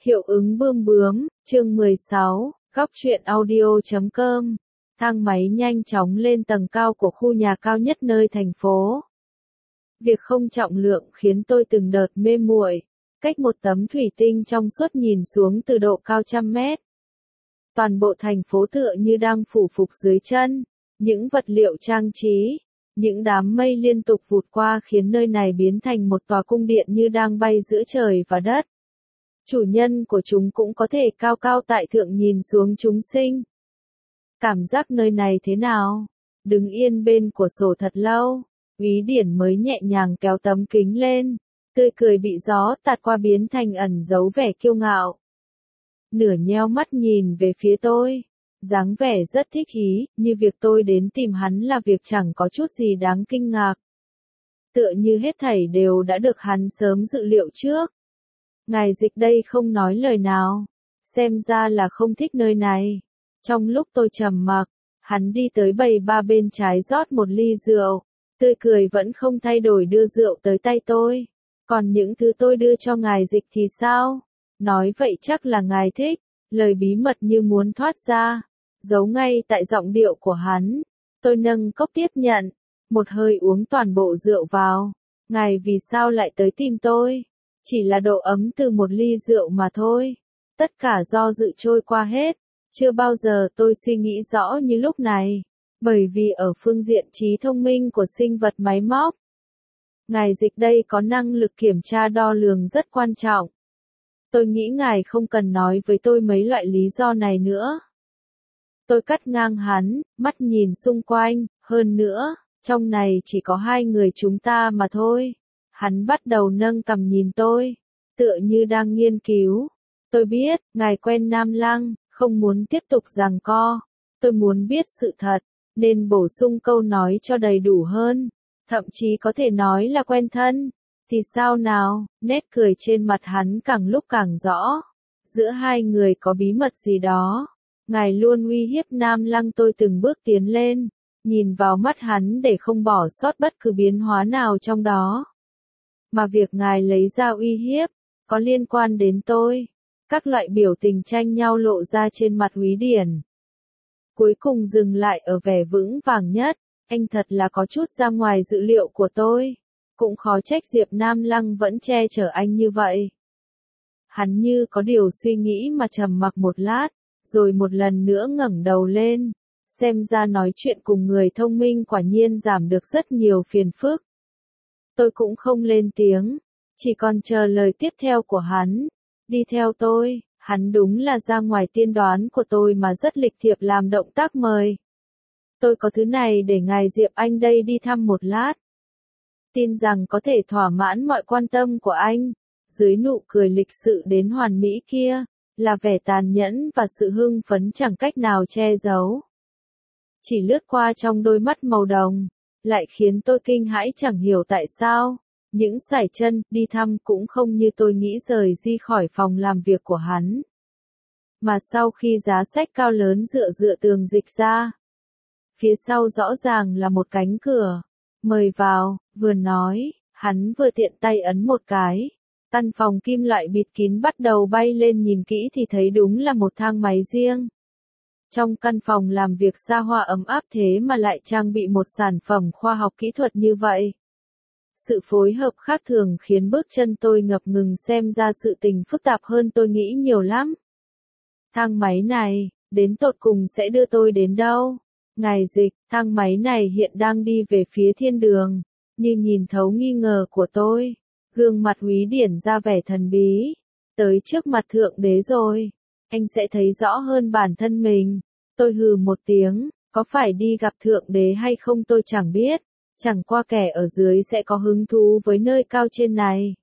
Hiệu ứng bươm bướm, chương 16, góc truyện audio.com. Thang máy nhanh chóng lên tầng cao của khu nhà cao nhất nơi thành phố. Việc không trọng lượng khiến tôi từng đợt mê muội, cách một tấm thủy tinh trong suốt nhìn xuống từ độ cao trăm mét. Toàn bộ thành phố tựa như đang phủ phục dưới chân, những vật liệu trang trí, những đám mây liên tục vụt qua khiến nơi này biến thành một tòa cung điện như đang bay giữa trời và đất. Chủ nhân của chúng cũng có thể cao cao tại thượng nhìn xuống chúng sinh. Cảm giác nơi này thế nào? Đứng yên bên cửa sổ thật lâu, Úy Điển mới nhẹ nhàng kéo tấm kính lên, tươi cười bị gió tạt qua biến thành ẩn giấu vẻ kiêu ngạo. Nửa nheo mắt nhìn về phía tôi, dáng vẻ rất thích ý, như việc tôi đến tìm hắn là việc chẳng có chút gì đáng kinh ngạc. Tựa như hết thảy đều đã được hắn sớm dự liệu trước. Ngài Dịch đây không nói lời nào, xem ra là không thích nơi này. Trong lúc tôi trầm mặc, hắn đi tới bày ba bên trái rót một ly rượu, tươi cười vẫn không thay đổi đưa rượu tới tay tôi. Còn những thứ tôi đưa cho ngài Dịch thì sao? Nói vậy chắc là ngài thích, lời bí mật như muốn thoát ra, giấu ngay tại giọng điệu của hắn. Tôi nâng cốc tiếp nhận, một hơi uống toàn bộ rượu vào. Ngài vì sao lại tới tìm tôi? Chỉ là độ ấm từ một ly rượu mà thôi. Tất cả do dự trôi qua hết. Chưa bao giờ tôi suy nghĩ rõ như lúc này. Bởi vì ở phương diện trí thông minh của sinh vật máy móc, ngài Dịch đây có năng lực kiểm tra đo lường rất quan trọng. Tôi nghĩ ngài không cần nói với tôi mấy loại lý do này nữa. Tôi cắt ngang hắn, mắt nhìn xung quanh, hơn nữa, trong này chỉ có hai người chúng ta mà thôi. Hắn bắt đầu nâng cằm nhìn tôi, tựa như đang nghiên cứu. Tôi biết, ngài quen Nam Lăng, không muốn tiếp tục giằng co. Tôi muốn biết sự thật, nên bổ sung câu nói cho đầy đủ hơn. Thậm chí có thể nói là quen thân. Thì sao nào, nét cười trên mặt hắn càng lúc càng rõ. Giữa hai người có bí mật gì đó. Ngài luôn uy hiếp Nam Lăng. Tôi từng bước tiến lên, nhìn vào mắt hắn để không bỏ sót bất cứ biến hóa nào trong đó. Mà việc ngài lấy ra uy hiếp, có liên quan đến tôi. Các loại biểu tình tranh nhau lộ ra trên mặt Úy Điển. Cuối cùng dừng lại ở vẻ vững vàng nhất, anh thật là có chút ra ngoài dự liệu của tôi. Cũng khó trách Diệp Nam Lăng vẫn che chở anh như vậy. Hắn như có điều suy nghĩ mà trầm mặc một lát, rồi một lần nữa ngẩng đầu lên. Xem ra nói chuyện cùng người thông minh quả nhiên giảm được rất nhiều phiền phức. Tôi cũng không lên tiếng, chỉ còn chờ lời tiếp theo của hắn. Đi theo tôi, hắn đúng là ra ngoài tiên đoán của tôi mà rất lịch thiệp làm động tác mời. Tôi có thứ này để ngài Diệp Anh đây đi thăm một lát. Tin rằng có thể thỏa mãn mọi quan tâm của anh. Dưới nụ cười lịch sự đến hoàn mỹ kia, là vẻ tàn nhẫn và sự hưng phấn chẳng cách nào che giấu. Chỉ lướt qua trong đôi mắt màu đồng, lại khiến tôi kinh hãi chẳng hiểu tại sao. Những sải chân đi thăm cũng không như tôi nghĩ rời di khỏi phòng làm việc của hắn. Mà sau khi giá sách cao lớn dựa tường dịch ra, phía sau rõ ràng là một cánh cửa. Mời vào, vừa nói, hắn vừa tiện tay ấn một cái. Căn phòng kim loại bịt kín bắt đầu bay lên, nhìn kỹ thì thấy đúng là một thang máy riêng. Trong căn phòng làm việc xa hoa ấm áp thế mà lại trang bị một sản phẩm khoa học kỹ thuật như vậy. Sự phối hợp khác thường khiến bước chân tôi ngập ngừng, xem ra sự tình phức tạp hơn tôi nghĩ nhiều lắm. Thang máy này, đến tột cùng sẽ đưa tôi đến đâu? Ngài Dịch, thang máy này hiện đang đi về phía thiên đường. Như nhìn thấu nghi ngờ của tôi, gương mặt Úy Điển ra vẻ thần bí. Tới trước mặt Thượng Đế rồi, anh sẽ thấy rõ hơn bản thân mình. Tôi hừ một tiếng, có phải đi gặp Thượng Đế hay không tôi chẳng biết. Chẳng qua kẻ ở dưới sẽ có hứng thú với nơi cao trên này.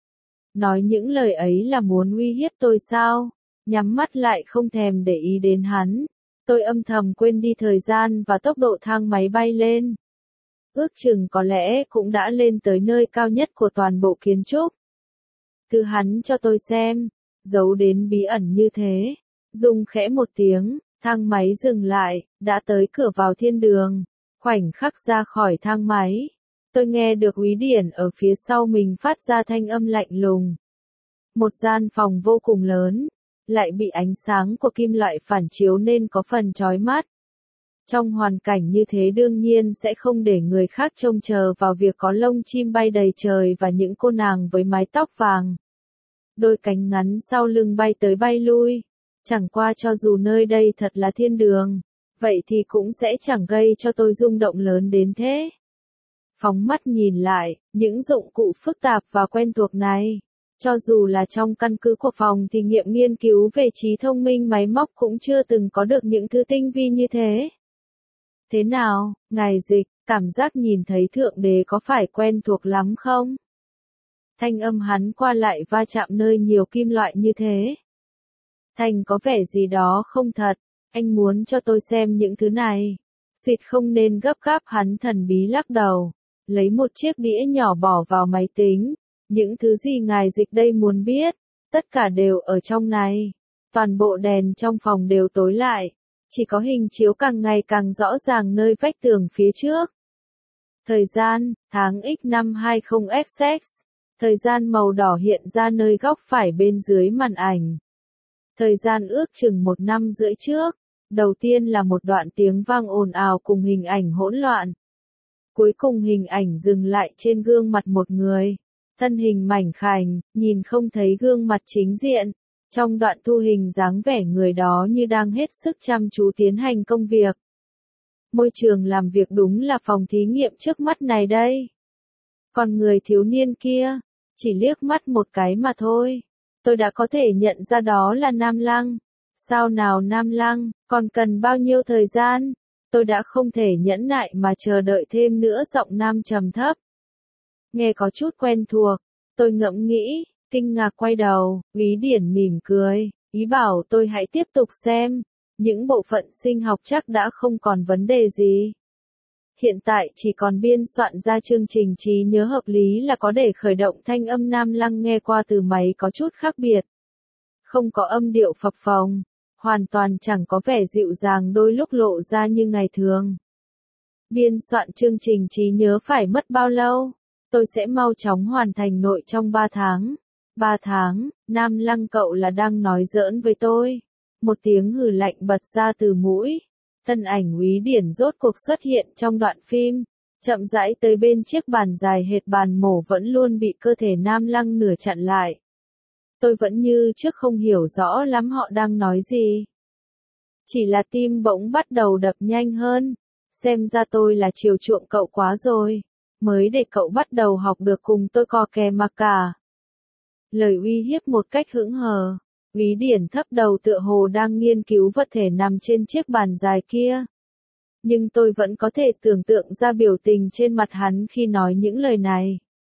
Nói những lời ấy là muốn uy hiếp tôi sao? Nhắm mắt lại không thèm để ý đến hắn. Tôi âm thầm quên đi thời gian và tốc độ thang máy bay lên. Ước chừng có lẽ cũng đã lên tới nơi cao nhất của toàn bộ kiến trúc. Thứ hắn cho tôi xem, giấu đến bí ẩn như thế. Rung khẽ một tiếng, thang máy dừng lại, đã tới cửa vào thiên đường. Khoảnh khắc ra khỏi thang máy, tôi nghe được Úy Điển ở phía sau mình phát ra thanh âm lạnh lùng. Một gian phòng vô cùng lớn, lại bị ánh sáng của kim loại phản chiếu nên có phần chói mắt. Trong hoàn cảnh như thế đương nhiên sẽ không để người khác trông chờ vào việc có lông chim bay đầy trời và những cô nàng với mái tóc vàng. Đôi cánh ngắn sau lưng bay tới bay lui. Chẳng qua cho dù nơi đây thật là thiên đường, vậy thì cũng sẽ chẳng gây cho tôi rung động lớn đến thế. Phóng mắt nhìn lại, những dụng cụ phức tạp và quen thuộc này, cho dù là trong căn cứ của phòng thí nghiệm nghiên cứu về trí thông minh máy móc cũng chưa từng có được những thứ tinh vi như thế. Thế nào, ngài Dịch, cảm giác nhìn thấy Thượng Đế có phải quen thuộc lắm không? Thanh âm hắn qua lại va chạm nơi nhiều kim loại như thế. Thành có vẻ gì đó không thật, anh muốn cho tôi xem những thứ này. Xuyệt không nên gấp gáp, hắn thần bí lắc đầu, lấy một chiếc đĩa nhỏ bỏ vào máy tính. Những thứ gì ngài Dịch đây muốn biết, tất cả đều ở trong này. Toàn bộ đèn trong phòng đều tối lại, chỉ có hình chiếu càng ngày càng rõ ràng nơi vách tường phía trước. Thời gian, tháng X năm 20XX. Thời gian màu đỏ hiện ra nơi góc phải bên dưới màn ảnh. Thời gian ước chừng 1 năm rưỡi trước. Đầu tiên là một đoạn tiếng vang ồn ào cùng hình ảnh hỗn loạn. Cuối cùng hình ảnh dừng lại trên gương mặt một người. Thân hình mảnh khảnh, nhìn không thấy gương mặt chính diện. Trong đoạn thu hình dáng vẻ người đó như đang hết sức chăm chú tiến hành công việc. Môi trường làm việc đúng là phòng thí nghiệm trước mắt này đây. Còn người thiếu niên kia, chỉ liếc mắt một cái mà thôi. Tôi đã có thể nhận ra đó là Nam Lăng. Sao nào Nam Lăng, còn cần bao nhiêu thời gian? Tôi đã không thể nhẫn nại mà chờ đợi thêm nữa, giọng Nam trầm thấp. Nghe có chút quen thuộc, tôi ngẫm nghĩ, kinh ngạc quay đầu, Úy Điển mỉm cười, ý bảo tôi hãy tiếp tục xem. Những bộ phận sinh học chắc đã không còn vấn đề gì. Hiện tại chỉ còn biên soạn ra chương trình trí nhớ hợp lý là có để khởi động. Thanh âm Nam Lăng nghe qua từ máy có chút khác biệt. Không có âm điệu phập phồng, hoàn toàn chẳng có vẻ dịu dàng, đôi lúc lộ ra như ngày thường. Biên soạn chương trình trí nhớ phải mất bao lâu? Tôi sẽ mau chóng hoàn thành nội trong 3 tháng. 3 tháng, Nam Lăng cậu là đang nói giỡn với tôi. Một tiếng hừ lạnh bật ra từ mũi. Thân ảnh Úy Điển rốt cuộc xuất hiện trong đoạn phim, chậm rãi tới bên chiếc bàn dài hệt bàn mổ vẫn luôn bị cơ thể Nam Lăng nửa chặn lại. Tôi vẫn như trước không hiểu rõ lắm họ đang nói gì. Chỉ là tim bỗng bắt đầu đập nhanh hơn. Xem ra tôi là chiều chuộng cậu quá rồi. Mới để cậu bắt đầu học được cùng tôi cò kè mà cả. Lời uy hiếp một cách hững hờ. Úy Điển thấp đầu tựa hồ đang nghiên cứu vật thể nằm trên chiếc bàn dài kia. Nhưng tôi vẫn có thể tưởng tượng ra biểu tình trên mặt hắn khi nói những lời này.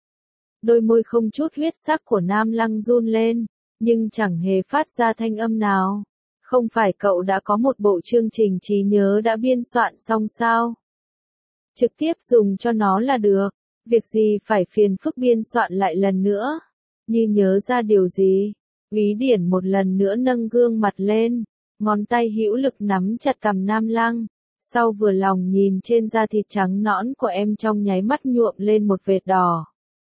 Đôi môi không chút huyết sắc của Nam Lăng run lên, nhưng chẳng hề phát ra thanh âm nào. Không phải cậu đã có một bộ chương trình trí nhớ đã biên soạn xong sao? Trực tiếp dùng cho nó là được, việc gì phải phiền phức biên soạn lại lần nữa? Như nhớ ra điều gì? Úy Điển một lần nữa nâng gương mặt lên, ngón tay hữu lực nắm chặt cằm Nam Lăng, sau vừa lòng nhìn trên da thịt trắng nõn của em trong nháy mắt nhuộm lên một vệt đỏ.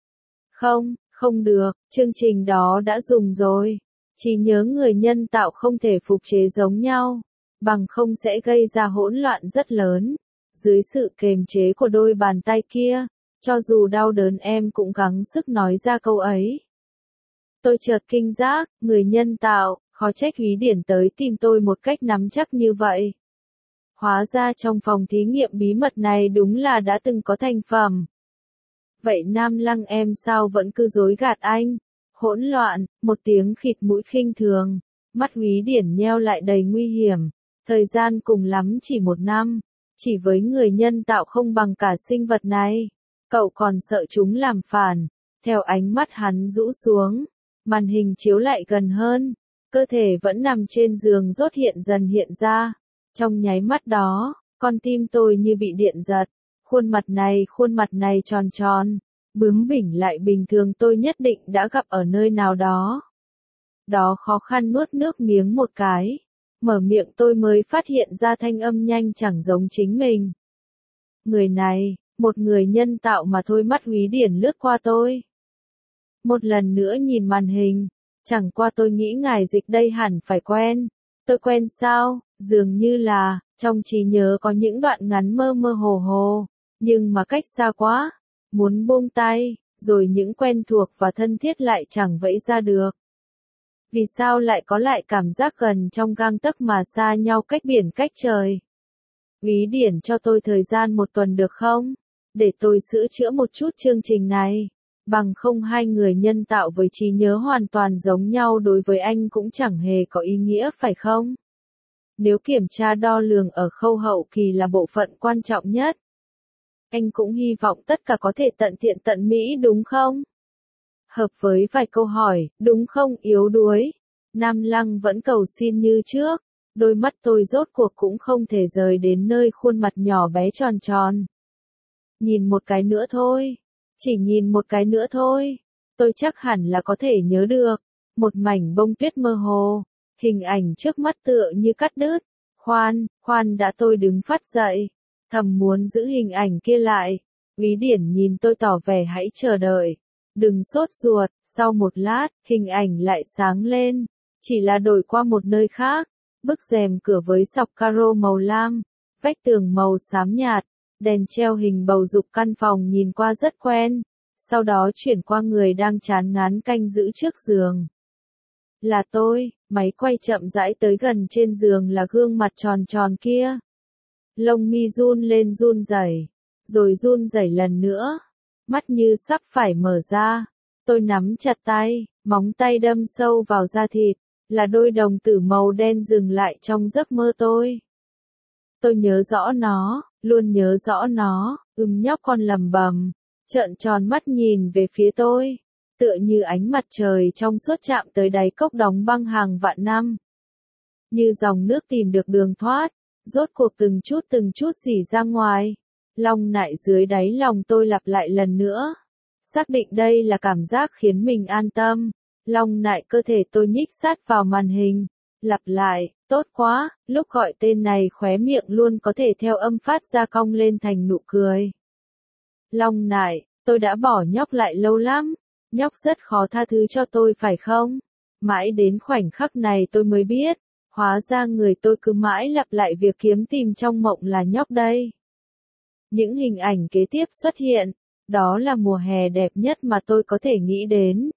Không, không được, chương trình đó đã dùng rồi. Trí nhớ người nhân tạo không thể phục chế giống nhau, bằng không sẽ gây ra hỗn loạn rất lớn. Dưới sự kềm chế của đôi bàn tay kia, cho dù đau đớn em cũng gắng sức nói ra câu ấy. Tôi chợt kinh giác, người nhân tạo, khó trách Úy Điển tới tìm tôi một cách nắm chắc như vậy. Hóa ra trong phòng thí nghiệm bí mật này đúng là đã từng có thành phẩm. Vậy Nam Lăng em sao vẫn cứ dối gạt anh? Hỗn loạn, một tiếng khịt mũi khinh thường, mắt Úy Điển nheo lại đầy nguy hiểm. Thời gian cùng lắm chỉ 1 năm, chỉ với người nhân tạo không bằng cả sinh vật này. Cậu còn sợ chúng làm phản. Theo ánh mắt hắn rũ xuống, màn hình chiếu lại gần hơn, cơ thể vẫn nằm trên giường rốt hiện dần hiện ra. Trong nháy mắt đó, con tim tôi như bị điện giật. Khuôn mặt này tròn tròn, bướng bỉnh lại bình thường, tôi nhất định đã gặp ở nơi nào đó. Đó khó khăn nuốt nước miếng một cái. Mở miệng tôi mới phát hiện ra thanh âm nhanh chẳng giống chính mình. Người này, một người nhân tạo mà thôi. Mắt Úy Điển lướt qua tôi. Một lần nữa nhìn màn hình, Chẳng qua tôi nghĩ ngài Dịch đây hẳn phải quen. Tôi quen sao? Dường như là, trong trí nhớ có những đoạn ngắn mơ mơ hồ hồ, nhưng mà cách xa quá, muốn buông tay, rồi những quen thuộc và thân thiết lại chẳng vẫy ra được. Vì sao lại có lại cảm giác gần trong gang tấc mà xa nhau cách biển cách trời? Úy Điển cho tôi thời gian 1 tuần được không? Để tôi sửa chữa một chút chương trình này. Bằng không hai người nhân tạo với trí nhớ hoàn toàn giống nhau đối với anh cũng chẳng hề có ý nghĩa phải không? Nếu kiểm tra đo lường ở khâu hậu kỳ là bộ phận quan trọng nhất. Anh cũng hy vọng tất cả có thể tận thiện tận mỹ đúng không? Hợp với vài câu hỏi, đúng không yếu đuối? Nam Lăng vẫn cầu xin như trước. Đôi mắt tôi rốt cuộc cũng không thể rời đến nơi khuôn mặt nhỏ bé tròn tròn. Nhìn một cái nữa thôi. Chỉ nhìn một cái nữa thôi. Tôi chắc hẳn là có thể nhớ được. Một mảnh bông tuyết mơ hồ. Hình ảnh trước mắt tựa như cắt đứt. Khoan đã tôi đứng phát dậy. Thầm muốn giữ hình ảnh kia lại. Úy Điển nhìn tôi tỏ vẻ hãy chờ đợi. Đừng sốt ruột. Sau một lát, hình ảnh lại sáng lên. Chỉ là đổi qua một nơi khác. Bức rèm cửa với sọc caro màu lam. Vách tường màu xám nhạt. Đèn treo hình bầu dục căn phòng nhìn qua rất quen. Sau đó chuyển qua người đang chán ngán canh giữ trước giường. Là tôi, máy quay chậm rãi tới gần trên giường là gương mặt tròn tròn kia. Lông mi run lên run rẩy, rồi run rẩy lần nữa. Mắt như sắp phải mở ra. Tôi nắm chặt tay, móng tay đâm sâu vào da thịt. Là đôi đồng tử màu đen dừng lại trong giấc mơ tôi. Tôi nhớ rõ nó, luôn nhớ rõ nó, nhóc con lầm bầm, trợn tròn mắt nhìn về phía tôi, tựa như ánh mặt trời trong suốt chạm tới đáy cốc đóng băng hàng vạn năm. Như dòng nước tìm được đường thoát, rốt cuộc từng chút rỉ ra ngoài. Long nại dưới đáy lòng tôi lặp lại lần nữa. Xác định đây là cảm giác khiến mình an tâm. Long nại cơ thể tôi nhích sát vào màn hình. Lặp lại, tốt quá, lúc gọi tên này khóe miệng luôn có thể theo âm phát ra cong lên thành nụ cười. Long nại, tôi đã bỏ nhóc lại lâu lắm. Nhóc rất khó tha thứ cho tôi phải không? Mãi đến khoảnh khắc này tôi mới biết. Hóa ra người tôi cứ mãi lặp lại việc kiếm tìm trong mộng là nhóc đây. Những hình ảnh kế tiếp xuất hiện. Đó là mùa hè đẹp nhất mà tôi có thể nghĩ đến.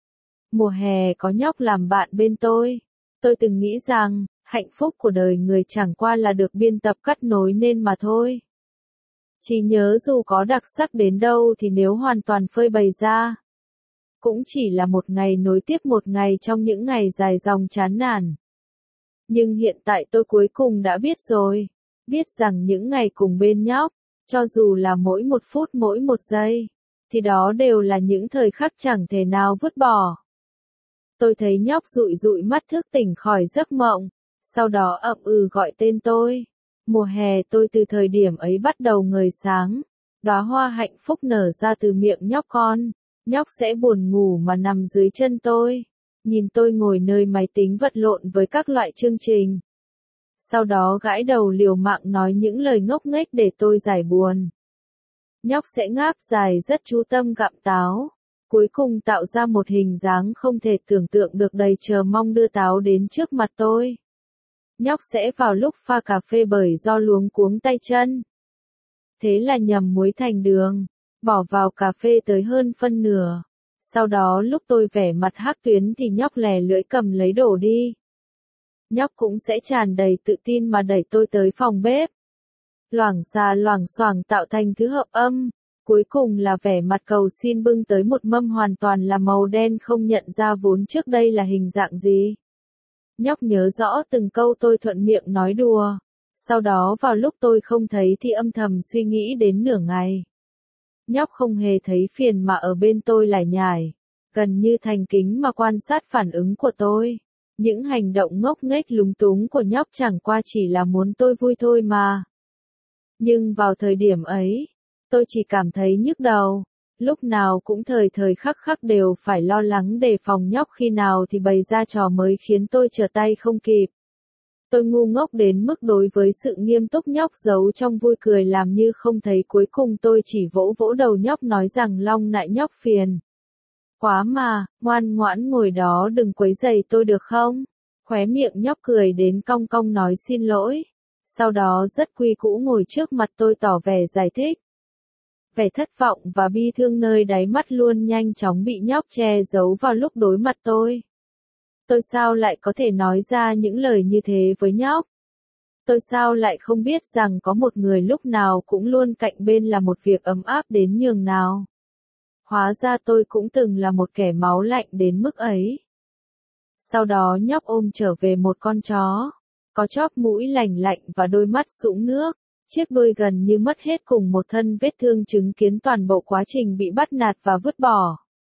Mùa hè có nhóc làm bạn bên tôi. Tôi từng nghĩ rằng, hạnh phúc của đời người chẳng qua là được biên tập cắt nối nên mà thôi. Trí nhớ dù có đặc sắc đến đâu thì nếu hoàn toàn phơi bày ra, cũng chỉ là một ngày nối tiếp một ngày trong những ngày dài dòng chán nản. Nhưng hiện tại tôi cuối cùng đã biết rồi. Biết rằng những ngày cùng bên nhóc, cho dù là mỗi 1 phút mỗi 1 giây, thì đó đều là những thời khắc chẳng thể nào vứt bỏ. Tôi thấy nhóc dụi dụi mắt thức tỉnh khỏi giấc mộng, sau đó ậm gọi tên tôi. Mùa hè tôi từ thời điểm ấy bắt đầu ngời sáng. Đóa hoa hạnh phúc nở ra từ miệng nhóc con. Nhóc sẽ buồn ngủ mà nằm dưới chân tôi. Nhìn tôi ngồi nơi máy tính vật lộn với các loại chương trình. Sau đó gãi đầu liều mạng nói những lời ngốc nghếch để tôi giải buồn. Nhóc sẽ ngáp dài rất chú tâm gặm táo. Cuối cùng tạo ra một hình dáng không thể tưởng tượng được đầy chờ mong đưa táo đến trước mặt tôi. Nhóc sẽ vào lúc pha cà phê bởi do luống cuống tay chân. Thế là nhầm muối thành đường, bỏ vào cà phê tới hơn phân nửa. Sau đó lúc tôi vẻ mặt hắc tuyến thì nhóc lè lưỡi cầm lấy đổ đi. Nhóc cũng sẽ tràn đầy tự tin mà đẩy tôi tới phòng bếp. Loảng xà loảng xoảng tạo thành thứ hợp âm. Cuối cùng là vẻ mặt cầu xin bưng tới một mâm hoàn toàn là màu đen không nhận ra vốn trước đây là hình dạng gì. Nhóc nhớ rõ từng câu tôi thuận miệng nói đùa. Sau đó vào lúc tôi không thấy thì âm thầm suy nghĩ đến nửa ngày. Nhóc không hề thấy phiền mà ở bên tôi lải nhải. Gần như thành kính mà quan sát phản ứng của tôi. Những hành động ngốc nghếch lúng túng của nhóc chẳng qua chỉ là muốn tôi vui thôi mà. Nhưng vào thời điểm ấy, tôi chỉ cảm thấy nhức đầu. Lúc nào cũng thời khắc đều phải lo lắng đề phòng nhóc khi nào thì bày ra trò mới khiến tôi trở tay không kịp. Tôi ngu ngốc đến mức đối với sự nghiêm túc nhóc giấu trong vui cười làm như không thấy, cuối cùng tôi chỉ vỗ vỗ đầu nhóc nói rằng Long nại nhóc phiền. Quá mà, ngoan ngoãn ngồi đó đừng quấy rầy tôi được không? Khóe miệng nhóc cười đến cong cong nói xin lỗi. Sau đó rất quy củ ngồi trước mặt tôi tỏ vẻ giải thích. Vẻ thất vọng và bi thương nơi đáy mắt luôn nhanh chóng bị nhóc che giấu vào lúc đối mặt tôi. Tôi sao lại có thể nói ra những lời như thế với nhóc? Tôi sao lại không biết rằng có một người lúc nào cũng luôn cạnh bên là một việc ấm áp đến nhường nào. Hóa ra tôi cũng từng là một kẻ máu lạnh đến mức ấy. Sau đó nhóc ôm trở về một con chó, có chóp mũi lành lạnh và đôi mắt sũng nước, chiếc đuôi gần như mất hết cùng một thân vết thương chứng kiến toàn bộ quá trình bị bắt nạt và vứt bỏ.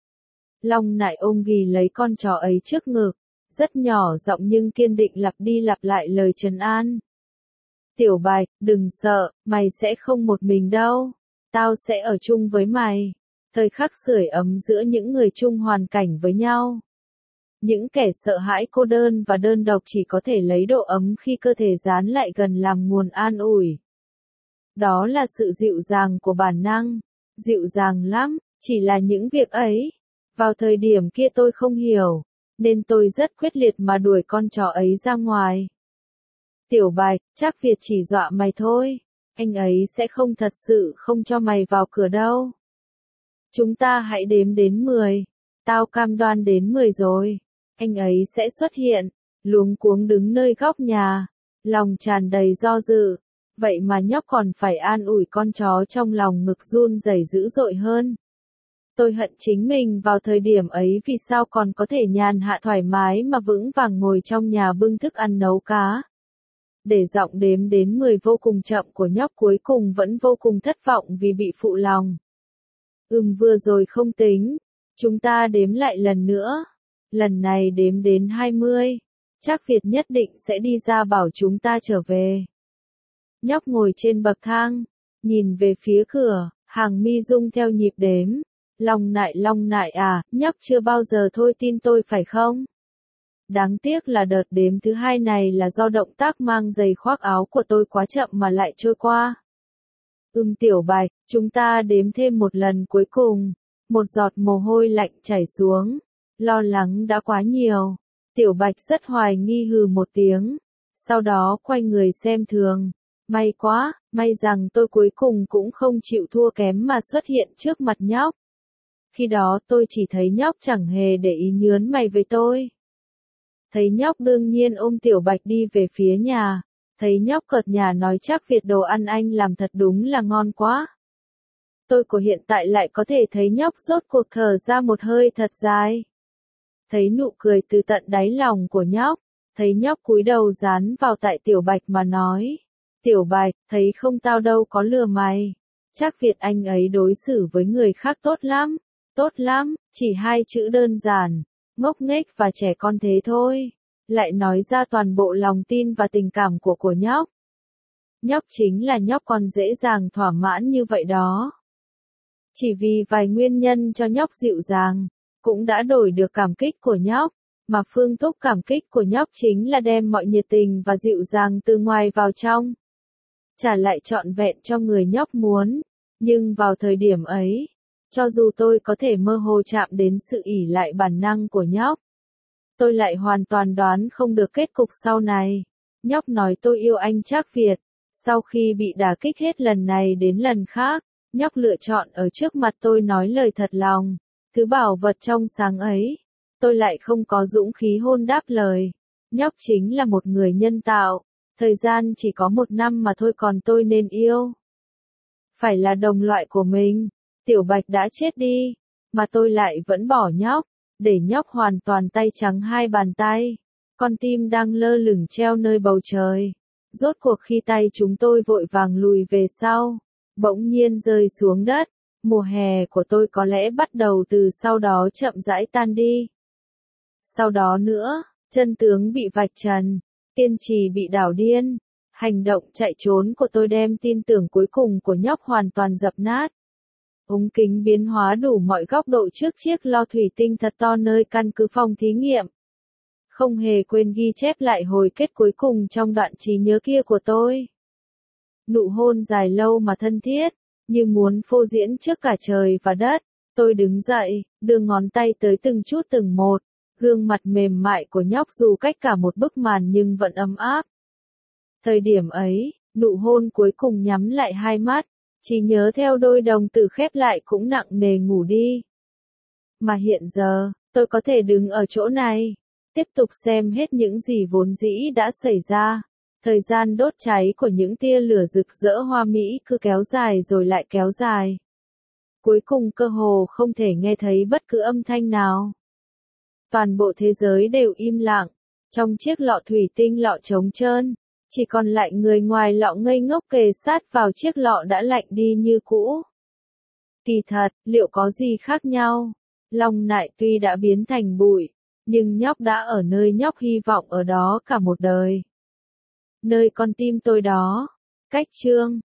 Long Nại ôm ghì lấy con chó ấy trước ngực, rất nhỏ giọng nhưng kiên định lặp đi lặp lại lời trấn an. Tiểu Bạch, đừng sợ, mày sẽ không một mình đâu, tao sẽ ở chung với mày. Thời khắc sưởi ấm giữa những người chung hoàn cảnh với nhau. Những kẻ sợ hãi cô đơn và đơn độc chỉ có thể lấy độ ấm khi cơ thể dán lại gần làm nguồn an ủi. Đó là sự dịu dàng của bản năng, dịu dàng lắm, chỉ là những việc ấy. Vào thời điểm kia tôi không hiểu, nên tôi rất quyết liệt mà đuổi con chó ấy ra ngoài. Tiểu Bạch, chắc Việt chỉ dọa mày thôi, anh ấy sẽ không thật sự không cho mày vào cửa đâu. Chúng ta hãy đếm đến 10, tao cam đoan đến 10 rồi, anh ấy sẽ xuất hiện, luống cuống đứng nơi góc nhà, lòng tràn đầy do dự, vậy mà nhóc còn phải an ủi con chó trong lòng ngực run rẩy dữ dội hơn. Tôi hận chính mình vào thời điểm ấy vì sao còn có thể nhàn hạ thoải mái mà vững vàng ngồi trong nhà bưng thức ăn nấu cá. Để giọng đếm đến 10 vô cùng chậm của nhóc cuối cùng vẫn vô cùng thất vọng vì bị phụ lòng. Vừa rồi không tính, chúng ta đếm lại lần nữa, lần này đếm đến 20, chắc Việt nhất định sẽ đi ra bảo chúng ta trở về. Nhóc ngồi trên bậc thang, nhìn về phía cửa, hàng mi rung theo nhịp đếm. Long Nại à, nhóc chưa bao giờ thôi tin tôi phải không? Đáng tiếc là đợt đếm thứ hai này là do động tác mang giày khoác áo của tôi quá chậm mà lại trôi qua. Tiểu Bạch, chúng ta đếm thêm một lần cuối cùng. Một giọt mồ hôi lạnh chảy xuống. Lo lắng đã quá nhiều. Tiểu Bạch rất hoài nghi hừ một tiếng. Sau đó quay người xem thường. May quá, may rằng tôi cuối cùng cũng không chịu thua kém mà xuất hiện trước mặt nhóc. Khi đó tôi chỉ thấy nhóc chẳng hề để ý nhớn mày với tôi. Thấy nhóc đương nhiên ôm Tiểu Bạch đi về phía nhà. Thấy nhóc cợt nhả nói chắc Việt đồ ăn anh làm thật đúng là ngon quá. Tôi của hiện tại lại có thể thấy nhóc rốt cuộc thở ra một hơi thật dài. Thấy nụ cười từ tận đáy lòng của nhóc. Thấy nhóc cúi đầu dán vào tại Tiểu Bạch mà nói. Tiểu Bạch, thấy không tao đâu có lừa mày. Chắc Việt anh ấy đối xử với người khác tốt lắm. Tốt lắm, chỉ hai chữ đơn giản. Ngốc nghếch và trẻ con thế thôi. Lại nói ra toàn bộ lòng tin và tình cảm của nhóc. Nhóc chính là nhóc còn dễ dàng thỏa mãn như vậy đó. Chỉ vì vài nguyên nhân cho nhóc dịu dàng, cũng đã đổi được cảm kích của nhóc, mà phương thức cảm kích của nhóc chính là đem mọi nhiệt tình và dịu dàng từ ngoài vào trong. Trả lại trọn vẹn cho người nhóc muốn, nhưng vào thời điểm ấy, cho dù tôi có thể mơ hồ chạm đến sự ỷ lại bản năng của nhóc, tôi lại hoàn toàn đoán không được kết cục sau này. Nhóc nói tôi yêu anh Trác Việt. Sau khi bị đả kích hết lần này đến lần khác, nhóc lựa chọn ở trước mặt tôi nói lời thật lòng. Thứ bảo vật trong sáng ấy, tôi lại không có dũng khí hôn đáp lời. Nhóc chính là một người nhân tạo. Thời gian chỉ có 1 năm mà thôi còn tôi nên yêu. Phải là đồng loại của mình. Tiểu Bạch đã chết đi, mà tôi lại vẫn bỏ nhóc. Để nhóc hoàn toàn tay trắng hai bàn tay. Con tim đang lơ lửng treo nơi bầu trời. Rốt cuộc khi tay chúng tôi vội vàng lùi về sau, bỗng nhiên rơi xuống đất. Mùa hè của tôi có lẽ bắt đầu từ sau đó chậm rãi tan đi. Sau đó nữa, chân tướng bị vạch trần, kiên trì bị đảo điên. Hành động chạy trốn của tôi đem tin tưởng cuối cùng của nhóc hoàn toàn dập nát. Ống kính biến hóa đủ mọi góc độ trước chiếc lo thủy tinh thật to nơi căn cứ phòng thí nghiệm. Không hề quên ghi chép lại hồi kết cuối cùng trong đoạn trí nhớ kia của tôi. Nụ hôn dài lâu mà thân thiết, như muốn phô diễn trước cả trời và đất. Tôi đứng dậy, đưa ngón tay tới từng chút từng một, gương mặt mềm mại của nhóc dù cách cả một bức màn nhưng vẫn ấm áp. Thời điểm ấy, nụ hôn cuối cùng nhắm lại hai mắt, chỉ nhớ theo đôi đồng tử khép lại cũng nặng nề ngủ đi. Mà hiện giờ, tôi có thể đứng ở chỗ này, tiếp tục xem hết những gì vốn dĩ đã xảy ra. Thời gian đốt cháy của những tia lửa rực rỡ hoa mỹ cứ kéo dài rồi lại kéo dài. Cuối cùng cơ hồ không thể nghe thấy bất cứ âm thanh nào. Toàn bộ thế giới đều im lặng, trong chiếc lọ thủy tinh lọ trống trơn, chỉ còn lại người ngoài lọ ngây ngốc kề sát vào chiếc lọ đã lạnh đi như cũ. Kỳ thật, liệu có gì khác nhau? Long Nại tuy đã biến thành bụi, nhưng nhóc đã ở nơi nhóc hy vọng ở đó cả một đời. Nơi con tim tôi đó. Cách chương